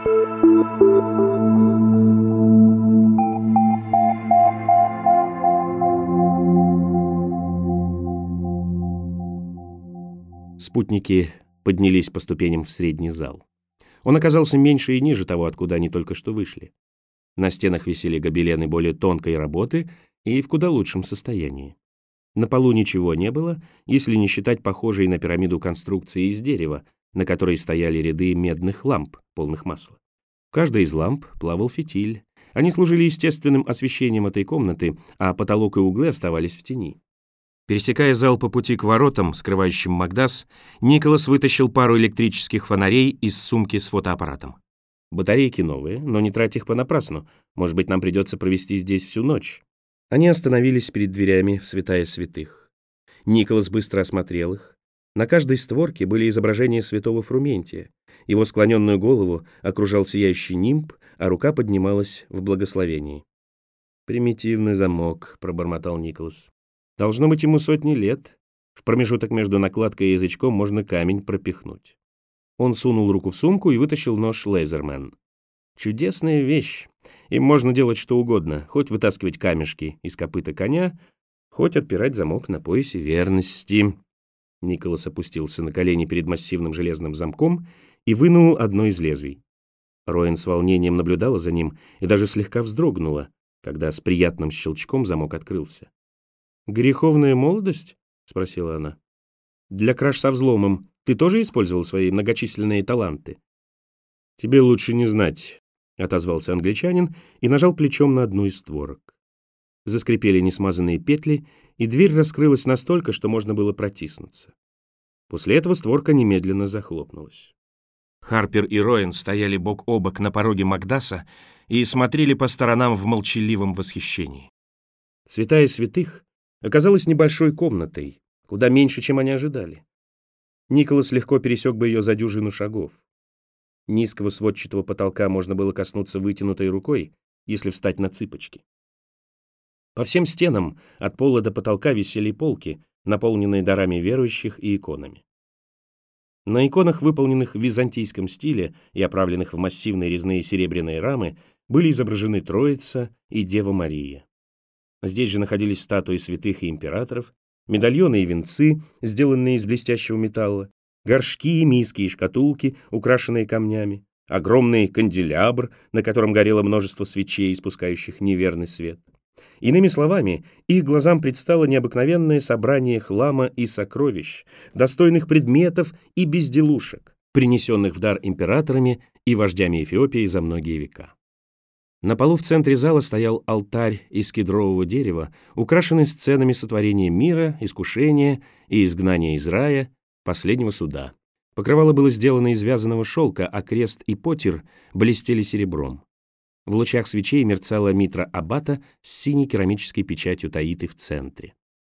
Спутники поднялись по ступеням в средний зал. Он оказался меньше и ниже того, откуда они только что вышли. На стенах висели гобелены более тонкой работы и в куда лучшем состоянии. На полу ничего не было, если не считать похожей на пирамиду конструкции из дерева, на которой стояли ряды медных ламп, полных масла. В каждой из ламп плавал фитиль. Они служили естественным освещением этой комнаты, а потолок и углы оставались в тени. Пересекая зал по пути к воротам, скрывающим Макдас, Николас вытащил пару электрических фонарей из сумки с фотоаппаратом. «Батарейки новые, но не трать их понапрасну. Может быть, нам придется провести здесь всю ночь». Они остановились перед дверями в святая святых. Николас быстро осмотрел их. На каждой створке были изображения святого Фрументия. Его склоненную голову окружал сияющий нимб, а рука поднималась в благословении. «Примитивный замок», — пробормотал Николас. «Должно быть ему сотни лет. В промежуток между накладкой и язычком можно камень пропихнуть». Он сунул руку в сумку и вытащил нож Лейзермен. «Чудесная вещь. Им можно делать что угодно, хоть вытаскивать камешки из копыта коня, хоть отпирать замок на поясе верности». Николас опустился на колени перед массивным железным замком и вынул одно из лезвий. Роэн с волнением наблюдала за ним и даже слегка вздрогнула, когда с приятным щелчком замок открылся. «Греховная молодость?» — спросила она. «Для краж со взломом ты тоже использовал свои многочисленные таланты?» «Тебе лучше не знать», — отозвался англичанин и нажал плечом на одну из створок. Заскрипели несмазанные петли, и дверь раскрылась настолько, что можно было протиснуться. После этого створка немедленно захлопнулась. Харпер и Роэн стояли бок о бок на пороге Макдаса и смотрели по сторонам в молчаливом восхищении. Святая святых оказалась небольшой комнатой, куда меньше, чем они ожидали. Николас легко пересек бы ее за дюжину шагов. Низкого сводчатого потолка можно было коснуться вытянутой рукой, если встать на цыпочки. По всем стенам, от пола до потолка, висели полки, наполненные дарами верующих и иконами. На иконах, выполненных в византийском стиле и оправленных в массивные резные серебряные рамы, были изображены Троица и Дева Мария. Здесь же находились статуи святых и императоров, медальоны и венцы, сделанные из блестящего металла, горшки, миски и шкатулки, украшенные камнями, огромный канделябр, на котором горело множество свечей, испускающих неверный свет. Иными словами, их глазам предстало необыкновенное собрание хлама и сокровищ, достойных предметов и безделушек, принесенных в дар императорами и вождями Эфиопии за многие века. На полу в центре зала стоял алтарь из кедрового дерева, украшенный сценами сотворения мира, искушения и изгнания из рая, последнего суда. Покрывало было сделано из вязаного шелка, а крест и потер блестели серебром. В лучах свечей мерцала митра аббата с синей керамической печатью Таиты в центре.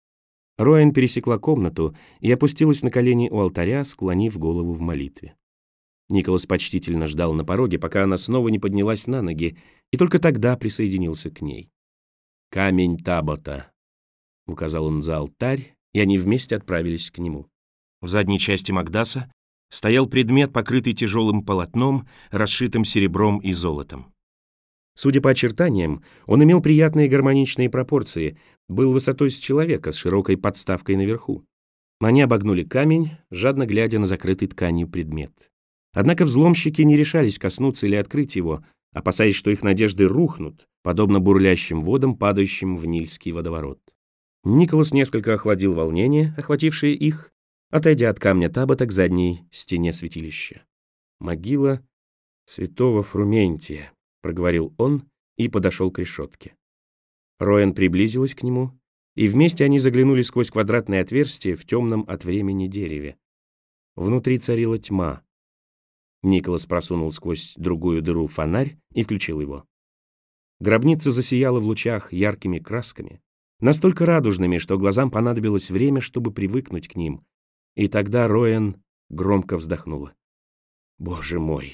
Роэн пересекла комнату и опустилась на колени у алтаря, склонив голову в молитве. Николас почтительно ждал на пороге, пока она снова не поднялась на ноги, и только тогда присоединился к ней. «Камень Табота», — указал он за алтарь, и они вместе отправились к нему. В задней части Макдаса стоял предмет, покрытый тяжелым полотном, расшитым серебром и золотом. Судя по очертаниям, он имел приятные гармоничные пропорции, был высотой с человека, с широкой подставкой наверху. Они обогнули камень, жадно глядя на закрытый тканью предмет. Однако взломщики не решались коснуться или открыть его, опасаясь, что их надежды рухнут, подобно бурлящим водам, падающим в Нильский водоворот. Николас несколько охладил волнение, охватившее их, отойдя от камня Табота к задней стене святилища. «Могила святого Фрументия», — проговорил он и подошел к решетке. Роэн приблизилась к нему, и вместе они заглянули сквозь квадратное отверстие в темном от времени дереве. Внутри царила тьма. Николас просунул сквозь другую дыру фонарь и включил его. Гробница засияла в лучах яркими красками, настолько радужными, что глазам понадобилось время, чтобы привыкнуть к ним. И тогда Роэн громко вздохнула. «Боже мой!»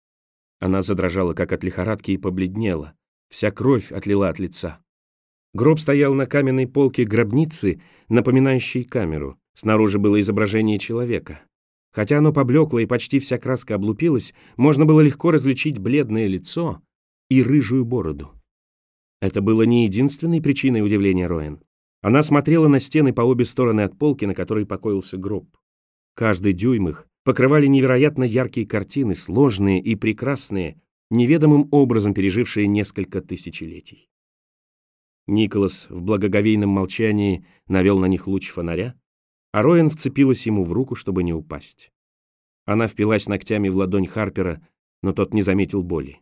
Она задрожала, как от лихорадки, и побледнела. Вся кровь отлила от лица. Гроб стоял на каменной полке гробницы, напоминающей камеру. Снаружи было изображение человека. Хотя оно поблекло и почти вся краска облупилась, можно было легко различить бледное лицо и рыжую бороду. Это было не единственной причиной удивления Роэн. Она смотрела на стены по обе стороны от полки, на которой покоился гроб. Каждый дюйм их покрывали невероятно яркие картины, сложные и прекрасные, неведомым образом пережившие несколько тысячелетий. Николас в благоговейном молчании навел на них луч фонаря, а Роэн вцепилась ему в руку, чтобы не упасть. Она впилась ногтями в ладонь Харпера, но тот не заметил боли.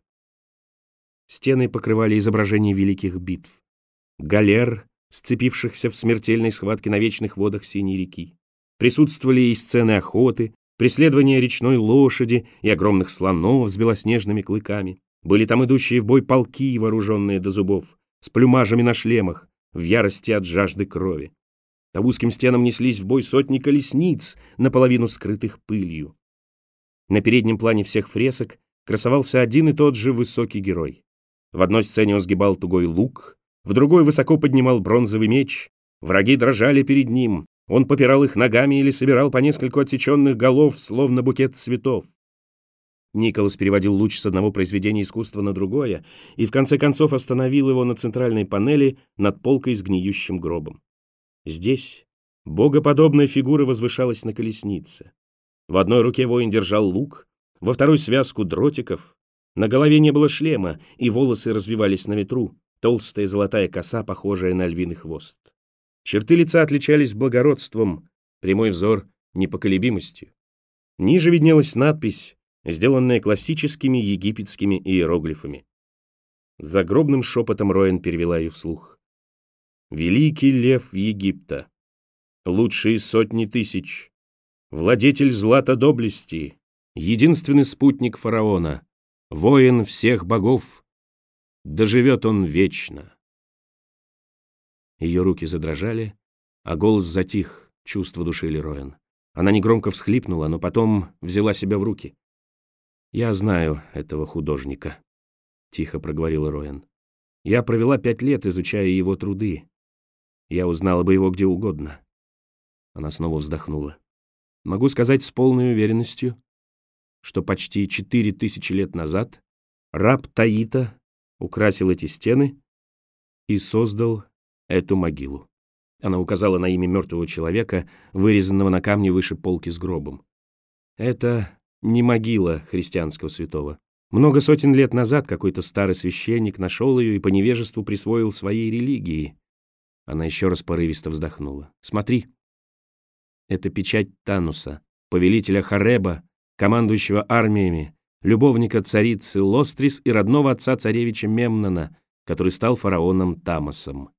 Стены покрывали изображения великих битв, галер, сцепившихся в смертельной схватке на вечных водах Синей реки. Присутствовали и сцены охоты, преследования речной лошади и огромных слонов с белоснежными клыками. Были там идущие в бой полки, вооруженные до зубов, с плюмажами на шлемах, в ярости от жажды крови. По узким стенам неслись в бой сотни колесниц, наполовину скрытых пылью. На переднем плане всех фресок красовался один и тот же высокий герой. В одной сцене он сгибал тугой лук, в другой высоко поднимал бронзовый меч. Враги дрожали перед ним, он попирал их ногами или собирал по нескольку отсеченных голов, словно букет цветов. Николас переводил луч с одного произведения искусства на другое и в конце концов остановил его на центральной панели над полкой с гниющим гробом. Здесь богоподобная фигура возвышалась на колеснице. В одной руке воин держал лук, во второй — связку дротиков. На голове не было шлема, и волосы развивались на ветру, толстая золотая коса, похожая на львиный хвост. Черты лица отличались благородством, прямой взор — непоколебимостью. Ниже виднелась надпись, сделанная классическими египетскими иероглифами. Загробным шепотом Роэн перевела ее вслух. «Великий лев Египта, лучший из сотни тысяч, владетель злата доблести, единственный спутник фараона, воин всех богов, да живет он вечно». Ее руки задрожали, а голос затих, чувства душили Роэн. Она негромко всхлипнула, но потом взяла себя в руки. «Я знаю этого художника», — тихо проговорила Роэн. «Я провела 5 лет, изучая его труды. Я узнала бы его где угодно». Она снова вздохнула. «Могу сказать с полной уверенностью, что почти 4000 лет назад раб Таита украсил эти стены и создал эту могилу». Она указала на имя мертвого человека, вырезанного на камне выше полки с гробом. «Это не могила христианского святого. Много сотен лет назад какой-то старый священник нашел ее и по невежеству присвоил своей религии». Она еще раз порывисто вздохнула. «Смотри. Это печать Тануса, повелителя Хареба, командующего армиями, любовника царицы Лострис и родного отца царевича Мемнона, который стал фараоном Тамосом».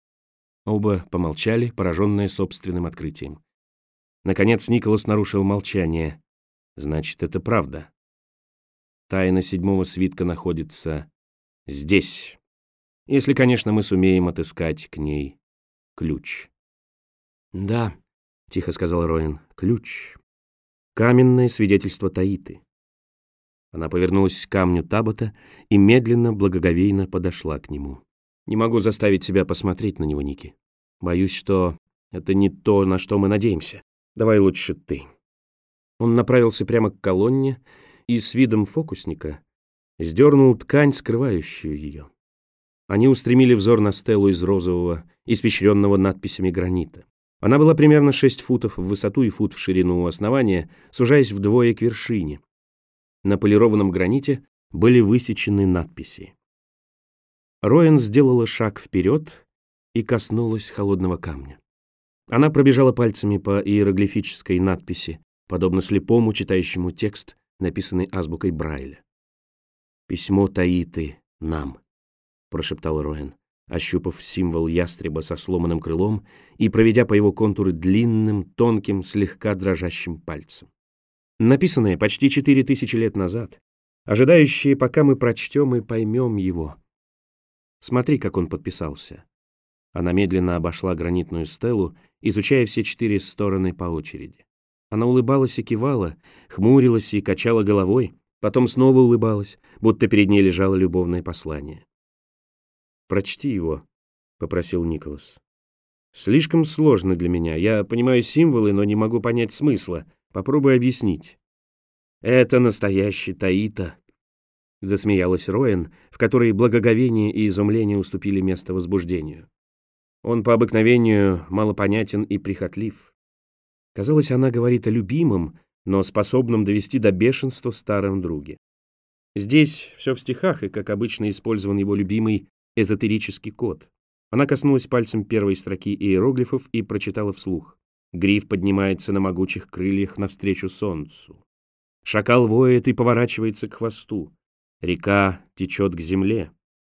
Оба помолчали, пораженные собственным открытием. Наконец Николас нарушил молчание. «Значит, это правда. Тайна 7-го свитка находится здесь. Если, конечно, мы сумеем отыскать к ней ключ». «Да», — тихо сказал Роэн, — «ключ. Каменное свидетельство Таиты». Она повернулась к камню Табота и медленно, благоговейно подошла к нему. «Не могу заставить себя посмотреть на него, Ники. Боюсь, что это не то, на что мы надеемся. Давай лучше ты». Он направился прямо к колонне и с видом фокусника сдернул ткань, скрывающую ее. Они устремили взор на стелу из розового, испещренного надписями гранита. Она была примерно 6 футов в высоту и фут в ширину у основания, сужаясь вдвое к вершине. На полированном граните были высечены надписи. Роэн сделала шаг вперед и коснулась холодного камня. Она пробежала пальцами по иероглифической надписи, подобно слепому, читающему текст, написанный азбукой Брайля. «Письмо Таиты нам», — прошептал Роэн, ощупав символ ястреба со сломанным крылом и проведя по его контуру длинным, тонким, слегка дрожащим пальцем. Написанное почти 4000 лет назад, ожидающее, пока мы прочтем и поймем его. Смотри, как он подписался. Она медленно обошла гранитную стелу, изучая все 4 стороны по очереди. Она улыбалась и кивала, хмурилась и качала головой, потом снова улыбалась, будто перед ней лежало любовное послание. «Прочти его», — попросил Николас. «Слишком сложно для меня. Я понимаю символы, но не могу понять смысла. Попробуй объяснить». «Это настоящий Таита», — засмеялась Роэн, в которой благоговение и изумление уступили место возбуждению. «Он по обыкновению малопонятен и прихотлив». Казалось, она говорит о любимом, но способном довести до бешенства старом друге. Здесь все в стихах, и, как обычно, использован его любимый эзотерический код. Она коснулась пальцем первой строки иероглифов и прочитала вслух. Гриф поднимается на могучих крыльях навстречу солнцу. Шакал воет и поворачивается к хвосту. Река течет к земле.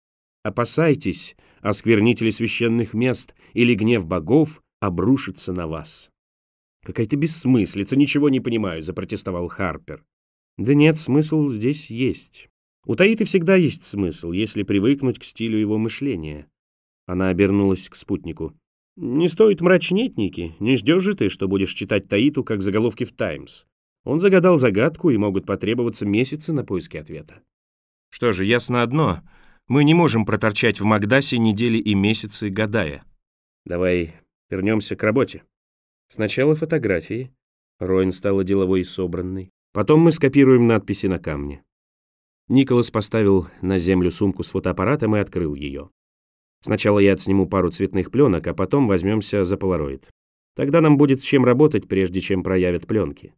Опасайтесь, осквернители священных мест, или гнев богов обрушится на вас. «Какая-то бессмыслица, ничего не понимаю», — запротестовал Харпер. «Да нет, смысл здесь есть. У Таиты всегда есть смысл, если привыкнуть к стилю его мышления». Она обернулась к спутнику. «Не стоит мрачнеть, Ники. Не ждешь же ты, что будешь читать Таиту, как заголовки в «Таймс». Он загадал загадку, и могут потребоваться месяцы на поиски ответа». «Что же, ясно одно. Мы не можем проторчать в Магдасе недели и месяцы, гадая. Давай вернемся к работе. Сначала фотографии». Роэн стала деловой и собранной. «Потом мы скопируем надписи на камне». Николас поставил на землю сумку с фотоаппаратом и открыл ее. «Сначала я отсниму пару цветных пленок, а потом возьмемся за полароид. Тогда нам будет с чем работать, прежде чем проявят пленки».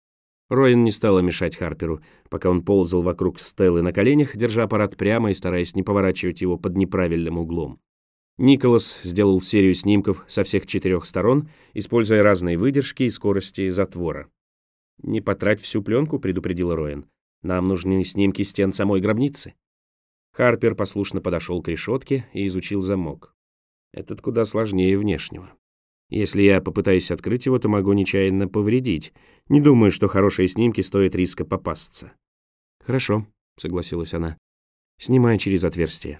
Роэн не стала мешать Харперу, пока он ползал вокруг Стеллы на коленях, держа аппарат прямо и стараясь не поворачивать его под неправильным углом. Николас сделал серию снимков со всех 4 сторон, используя разные выдержки и скорости затвора. «Не потрать всю пленку», — предупредила Роэн. «Нам нужны снимки стен самой гробницы». Харпер послушно подошел к решетке и изучил замок. Этот куда сложнее внешнего. Если я попытаюсь открыть его, то могу нечаянно повредить. Не думаю, что хорошие снимки стоят риска попасться». «Хорошо», — согласилась она. «Снимай через отверстие».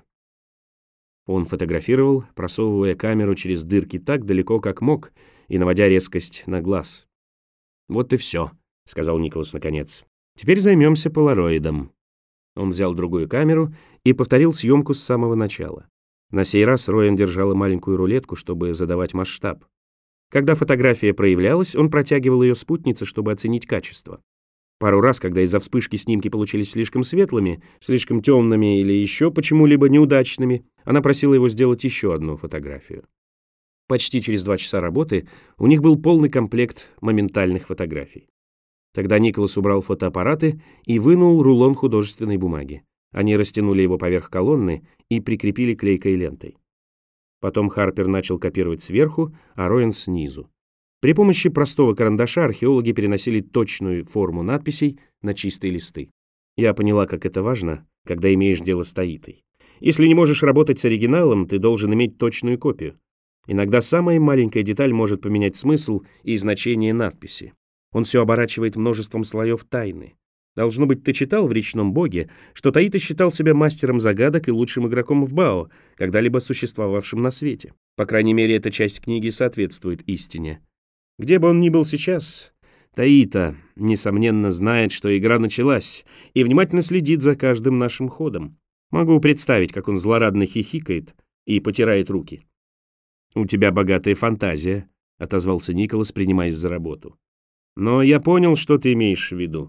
Он фотографировал, просовывая камеру через дырки так далеко, как мог, и наводя резкость на глаз. «Вот и все», — сказал Николас наконец. «Теперь займемся полароидом». Он взял другую камеру и повторил съемку с самого начала. На сей раз Роэн держала маленькую рулетку, чтобы задавать масштаб. Когда фотография проявлялась, он протягивал ее спутнице, чтобы оценить качество. Пару раз, когда из-за вспышки снимки получились слишком светлыми, слишком темными или еще почему-либо неудачными, она просила его сделать еще одну фотографию. Почти через 2 часа работы у них был полный комплект моментальных фотографий. Тогда Николас убрал фотоаппараты и вынул рулон художественной бумаги. Они растянули его поверх колонны и прикрепили клейкой лентой. Потом Харпер начал копировать сверху, а Роэн снизу. При помощи простого карандаша археологи переносили точную форму надписей на чистые листы. Я поняла, как это важно, когда имеешь дело с Таитой. Если не можешь работать с оригиналом, ты должен иметь точную копию. Иногда самая маленькая деталь может поменять смысл и значение надписи. Он все оборачивает множеством слоев тайны. Должно быть, ты читал в «Речном боге», что Таита считал себя мастером загадок и лучшим игроком в Бао, когда-либо существовавшим на свете. По крайней мере, эта часть книги соответствует истине. Где бы он ни был сейчас, Таита, несомненно, знает, что игра началась, и внимательно следит за каждым нашим ходом. Могу представить, как он злорадно хихикает и потирает руки. «У тебя богатая фантазия», — отозвался Николас, принимаясь за работу. «Но я понял, что ты имеешь в виду».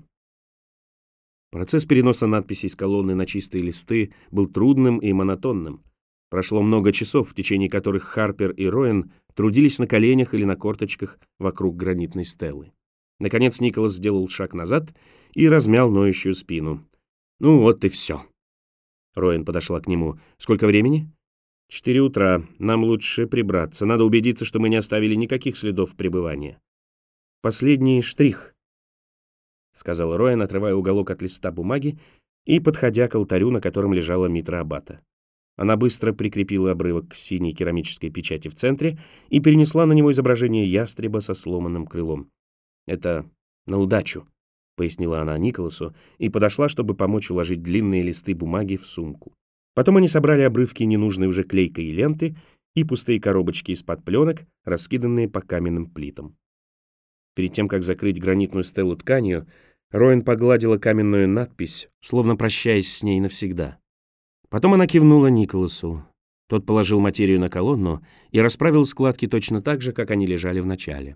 Процесс переноса надписей с колонны на чистые листы был трудным и монотонным. Прошло много часов, в течение которых Харпер и Роэн трудились на коленях или на корточках вокруг гранитной стелы. Наконец Николас сделал шаг назад и размял ноющую спину. «Ну вот и все». Роэн подошла к нему. «Сколько времени?» 4 утра. Нам лучше прибраться. Надо убедиться, что мы не оставили никаких следов пребывания». «Последний штрих», — сказал Роэн, отрывая уголок от листа бумаги и подходя к алтарю, на котором лежала митра аббата. Она быстро прикрепила обрывок к синей керамической печати в центре и перенесла на него изображение ястреба со сломанным крылом. «Это на удачу», — пояснила она Николасу и подошла, чтобы помочь уложить длинные листы бумаги в сумку. Потом они собрали обрывки ненужной уже клейкой и ленты и пустые коробочки из-под пленок, раскиданные по каменным плитам. Перед тем, как закрыть гранитную стелу тканью, Роэн погладила каменную надпись, словно прощаясь с ней навсегда. Потом она кивнула Николасу. Тот положил материю на колонну и расправил складки точно так же, как они лежали в начале.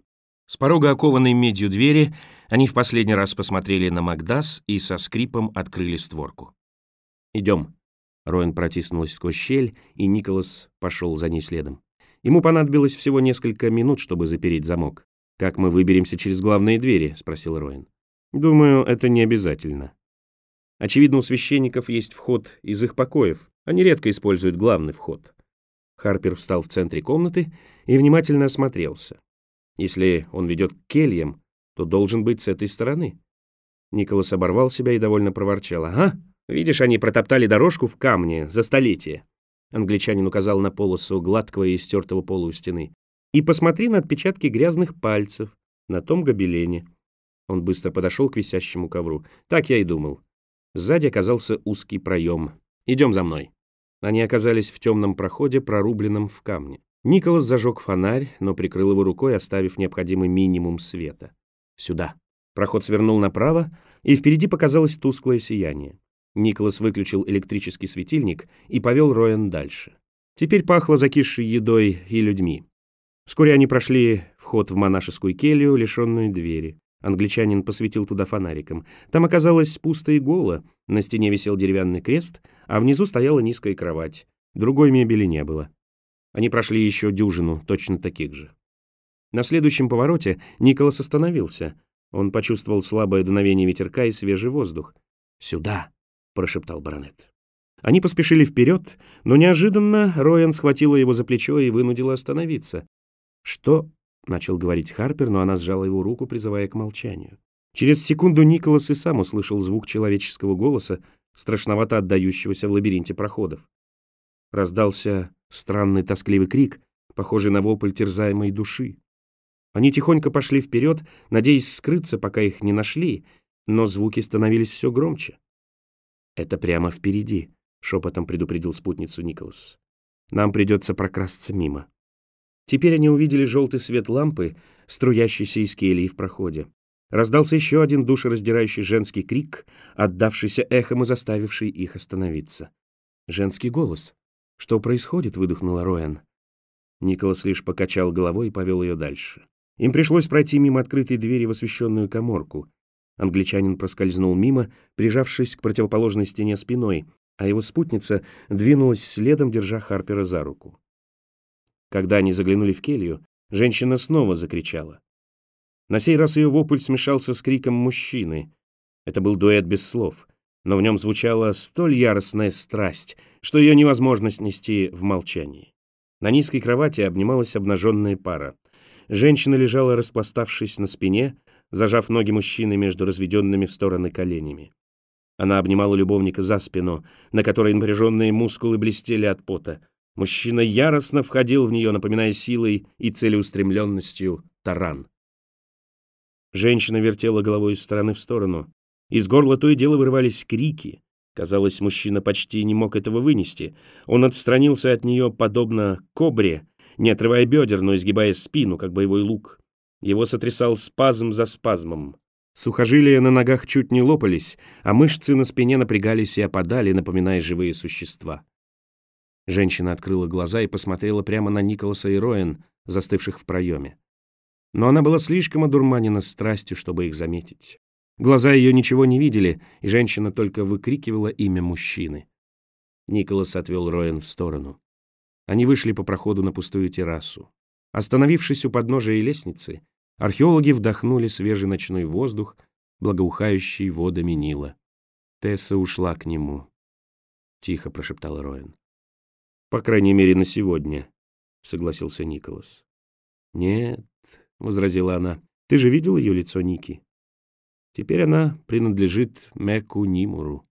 С порога окованной медью двери они в последний раз посмотрели на Макдас и со скрипом открыли створку. «Идем». Роэн протиснулась сквозь щель, и Николас пошел за ней следом. Ему понадобилось всего несколько минут, чтобы запереть замок. «Как мы выберемся через главные двери?» — спросил Роэн. «Думаю, это не обязательно. Очевидно, у священников есть вход из их покоев. Они редко используют главный вход». Харпер встал в центре комнаты и внимательно осмотрелся. Если он ведет к кельям, то должен быть с этой стороны. Николас оборвал себя и довольно проворчал. «Ага, видишь, они протоптали дорожку в камне за столетие». Англичанин указал на полосу гладкого и стертого пола у стены. «И посмотри на отпечатки грязных пальцев на том гобелене». Он быстро подошел к висящему ковру. «Так я и думал». Сзади оказался узкий проем. «Идем за мной». Они оказались в темном проходе, прорубленном в камне. Николас зажег фонарь, но прикрыл его рукой, оставив необходимый минимум света. «Сюда». Проход свернул направо, и впереди показалось тусклое сияние. Николас выключил электрический светильник и повел Роэн дальше. Теперь пахло закисшей едой и людьми. Вскоре они прошли вход в монашескую келью, лишенную двери. Англичанин посветил туда фонариком. Там оказалось пусто и голо, на стене висел деревянный крест, а внизу стояла низкая кровать. Другой мебели не было. Они прошли еще дюжину, точно таких же. На следующем повороте Николас остановился. Он почувствовал слабое дуновение ветерка и свежий воздух. «Сюда!» — прошептал баронет. Они поспешили вперед, но неожиданно Роэн схватила его за плечо и вынудила остановиться. «Что?» — начал говорить Харпер, но она сжала его руку, призывая к молчанию. Через секунду Николас и сам услышал звук человеческого голоса, страшновато отдающегося в лабиринте проходов. Раздался странный тоскливый крик, похожий на вопль терзаемой души. Они тихонько пошли вперед, надеясь скрыться, пока их не нашли, но звуки становились все громче. «Это прямо впереди», — шепотом предупредил спутницу Николас. «Нам придется прокрасться мимо». Теперь они увидели желтый свет лампы, струящийся из кельи в проходе. Раздался еще один душераздирающий женский крик, отдавшийся эхом и заставивший их остановиться. Женский голос. «Что происходит?» — выдохнула Роэн. Николас лишь покачал головой и повел ее дальше. Им пришлось пройти мимо открытой двери в освещенную каморку. Англичанин проскользнул мимо, прижавшись к противоположной стене спиной, а его спутница двинулась следом, держа Харпера за руку. Когда они заглянули в келью, женщина снова закричала. На сей раз ее вопль смешался с криком мужчины. Это был дуэт без слов, но в нем звучала столь яростная страсть, что ее невозможно снести в молчании. На низкой кровати обнималась обнаженная пара. Женщина лежала, распластавшись на спине, зажав ноги мужчины между разведенными в стороны коленями. Она обнимала любовника за спину, на которой напряженные мускулы блестели от пота. Мужчина яростно входил в нее, напоминая силой и целеустремленностью таран. Женщина вертела головой из стороны в сторону. Из горла то и дело вырывались крики. Казалось, мужчина почти не мог этого вынести. Он отстранился от нее, подобно кобре, не отрывая бедер, но изгибая спину, как боевой лук. Его сотрясал спазм за спазмом. Сухожилия на ногах чуть не лопались, а мышцы на спине напрягались и опадали, напоминая живые существа. Женщина открыла глаза и посмотрела прямо на Николаса и Роэн, застывших в проеме. Но она была слишком одурманена страстью, чтобы их заметить. Глаза ее ничего не видели, и женщина только выкрикивала имя мужчины. Николас отвел Роэн в сторону. Они вышли по проходу на пустую террасу. Остановившись у подножия лестницы, археологи вдохнули свежий ночной воздух, благоухающий водами Нила. Тесса ушла к нему. Тихо прошептала Роэн. «По крайней мере, на сегодня», — согласился Николас. «Нет», — возразила она, — «ты же видел ее лицо, Ники? Теперь она принадлежит Меку Нимуру».